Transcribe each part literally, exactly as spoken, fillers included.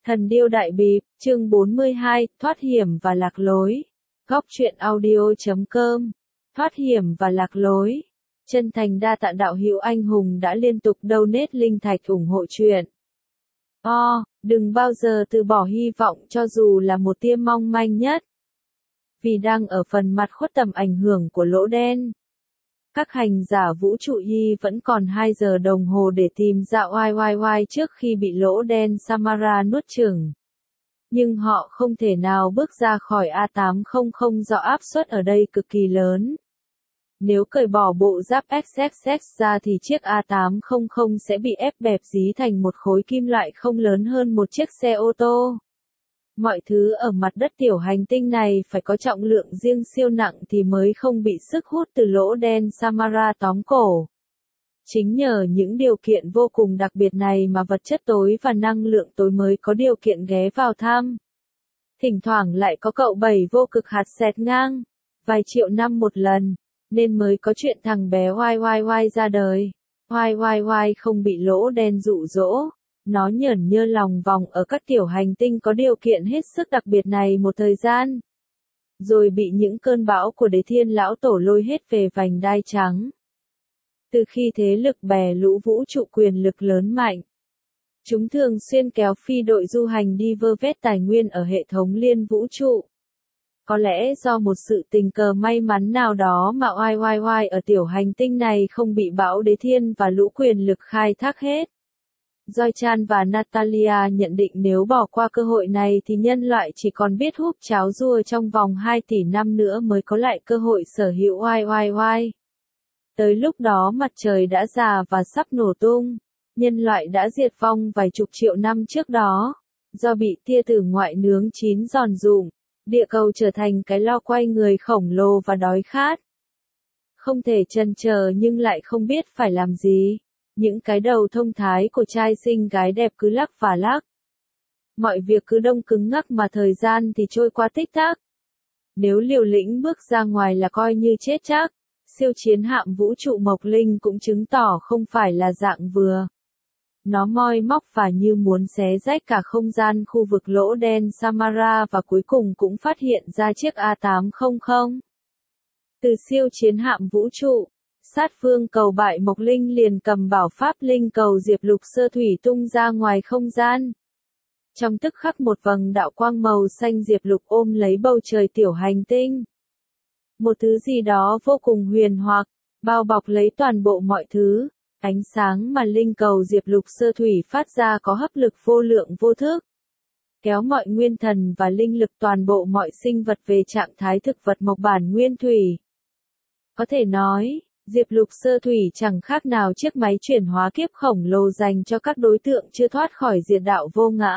Thần điêu đại bịp, chương bốn mươi hai, thoát hiểm và lạc lối. Góc truyện audio chấm com. Thoát hiểm và lạc lối. Chân thành đa tạ đạo hữu anh hùng đã liên tục donate linh thạch ủng hộ truyện. O, đừng bao giờ từ bỏ hy vọng cho dù là một tia mong manh nhất. Vì đang ở phần mặt khuất tầm ảnh hưởng của lỗ đen. Các hành giả vũ trụ Y vẫn còn hai giờ đồng hồ để tìm ra oai oai oai trước khi bị lỗ đen Samara nuốt chửng. Nhưng họ không thể nào bước ra khỏi A tám trăm do áp suất ở đây cực kỳ lớn. Nếu cởi bỏ bộ giáp ích ích ích ra thì chiếc A tám trăm sẽ bị ép bẹp dí thành một khối kim loại không lớn hơn một chiếc xe ô tô. Mọi thứ ở mặt đất tiểu hành tinh này phải có trọng lượng riêng siêu nặng thì mới không bị sức hút từ lỗ đen Samara tóm cổ. Chính nhờ những điều kiện vô cùng đặc biệt này mà vật chất tối và năng lượng tối mới có điều kiện ghé vào thăm. Thỉnh thoảng lại có cậu bảy vô cực hạt xẹt ngang, vài triệu năm một lần, nên mới có chuyện thằng bé oai oai oai ra đời. Oai oai oai không bị lỗ đen dụ dỗ. Nó nhởn nhơ lòng vòng ở các tiểu hành tinh có điều kiện hết sức đặc biệt này một thời gian. Rồi bị những cơn bão của đế thiên lão tổ lôi hết về vành đai trắng. Từ khi thế lực bè lũ vũ trụ quyền lực lớn mạnh, chúng thường xuyên kéo phi đội du hành đi vơ vét tài nguyên ở hệ thống liên vũ trụ. Có lẽ do một sự tình cờ may mắn nào đó mà oai oai oai ở tiểu hành tinh này không bị bão đế thiên và lũ quyền lực khai thác hết. Joy-chan và Natalia nhận định nếu bỏ qua cơ hội này thì nhân loại chỉ còn biết húp cháo rua trong vòng hai tỷ năm nữa mới có lại cơ hội sở hữu oai oai oai. Tới lúc đó mặt trời đã già và sắp nổ tung. Nhân loại đã diệt vong vài chục triệu năm trước đó. Do bị tia tử ngoại nướng chín giòn rụm, địa cầu trở thành cái lo quay người khổng lồ và đói khát. Không thể chần chờ nhưng lại không biết phải làm gì. Những cái đầu thông thái của trai xinh gái đẹp cứ lắc và lắc. Mọi việc cứ đông cứng ngắc mà thời gian thì trôi qua tích tắc. Nếu liều lĩnh bước ra ngoài là coi như chết chắc. Siêu chiến hạm vũ trụ Mộc Linh cũng chứng tỏ không phải là dạng vừa. Nó moi móc và như muốn xé rách cả không gian khu vực lỗ đen Samara và cuối cùng cũng phát hiện ra chiếc A tám trăm. Từ siêu chiến hạm vũ trụ, sát phương cầu bại Mộc Linh liền cầm bảo pháp linh cầu diệp lục sơ thủy tung ra ngoài không gian. Trong tức khắc một vầng đạo quang màu xanh diệp lục ôm lấy bầu trời tiểu hành tinh. Một thứ gì đó vô cùng huyền hoặc, bao bọc lấy toàn bộ mọi thứ. Ánh sáng mà linh cầu diệp lục sơ thủy phát ra có hấp lực vô lượng vô thức. Kéo mọi nguyên thần và linh lực toàn bộ mọi sinh vật về trạng thái thực vật mộc bản nguyên thủy. Có thể nói, diệp lục sơ thủy chẳng khác nào chiếc máy chuyển hóa kiếp khổng lồ dành cho các đối tượng chưa thoát khỏi diệt đạo vô ngã.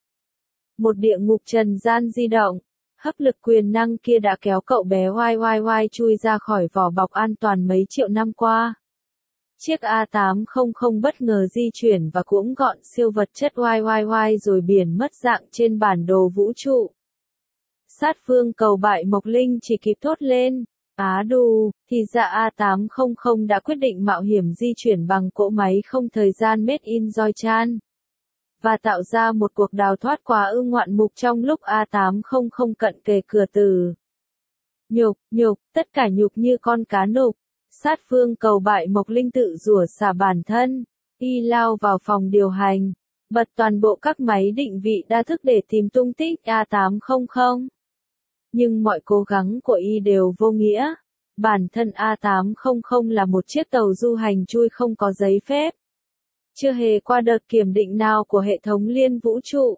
Một địa ngục trần gian di động, hấp lực quyền năng kia đã kéo cậu bé oai oai oai chui ra khỏi vỏ bọc an toàn mấy triệu năm qua. Chiếc A tám trăm bất ngờ di chuyển và cuỗng gọn siêu vật chất oai oai oai rồi biển mất dạng trên bản đồ vũ trụ. Sát phương cầu bại Mộc Linh chỉ kịp thốt lên. Á đù, thì ra A tám trăm đã quyết định mạo hiểm di chuyển bằng cỗ máy không thời gian made in Joy-chan. Và tạo ra một cuộc đào thoát quá ư ngoạn mục trong lúc A tám trăm cận kề cửa tử. Nhục, nhục, tất cả nhục như con cá nục. Sát phương cầu bại Mộc Linh tự rủa xả bản thân. Y lao vào phòng điều hành. Bật toàn bộ các máy định vị đa thức để tìm tung tích A tám trăm. Nhưng mọi cố gắng của Y đều vô nghĩa. Bản thân A tám trăm là một chiếc tàu du hành chui không có giấy phép. Chưa hề qua đợt kiểm định nào của hệ thống liên vũ trụ.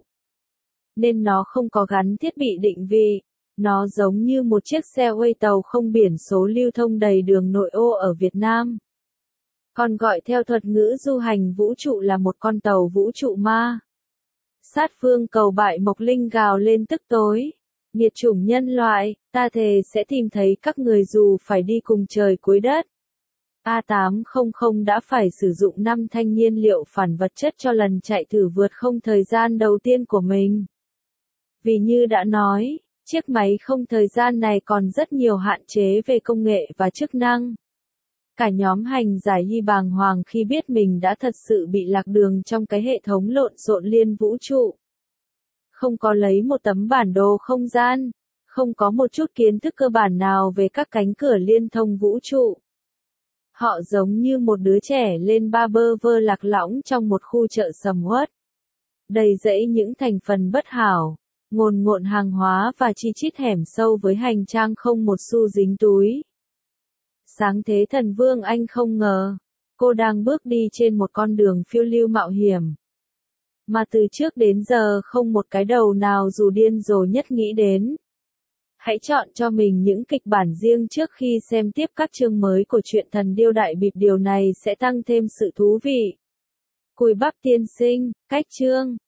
Nên nó không có gắn thiết bị định vị. Nó giống như một chiếc xe quay tàu không biển số lưu thông đầy đường nội ô ở Việt Nam. Còn gọi theo thuật ngữ du hành vũ trụ là một con tàu vũ trụ ma. Sát phương cầu bại Mộc Linh gào lên tức tối. Nghiệt chủng nhân loại, ta thề sẽ tìm thấy các người dù phải đi cùng trời cuối đất. A tám trăm đã phải sử dụng năm thanh nhiên liệu phản vật chất cho lần chạy thử vượt không thời gian đầu tiên của mình. Vì như đã nói, chiếc máy không thời gian này còn rất nhiều hạn chế về công nghệ và chức năng. Cả nhóm hành giả Y bàng hoàng khi biết mình đã thật sự bị lạc đường trong cái hệ thống lộn xộn liên vũ trụ. không có lấy một tấm bản đồ không gian, không có một chút kiến thức cơ bản nào về các cánh cửa liên thông vũ trụ. Họ giống như một đứa trẻ lên ba bơ vơ lạc lõng trong một khu chợ sầm uất, đầy rẫy những thành phần bất hảo, ngồn ngộn hàng hóa và chi chít hẻm sâu với hành trang không một xu dính túi. Sáng thế thần vương anh không ngờ, cô đang bước đi trên một con đường phiêu lưu mạo hiểm, mà từ trước đến giờ không một cái đầu nào dù điên rồ nhất nghĩ đến. Hãy chọn cho mình những kịch bản riêng trước khi xem tiếp các chương mới của truyện Thần Điêu Đại Bịp, điều này sẽ tăng thêm sự thú vị. Cùi bắp tiên sinh, cách chương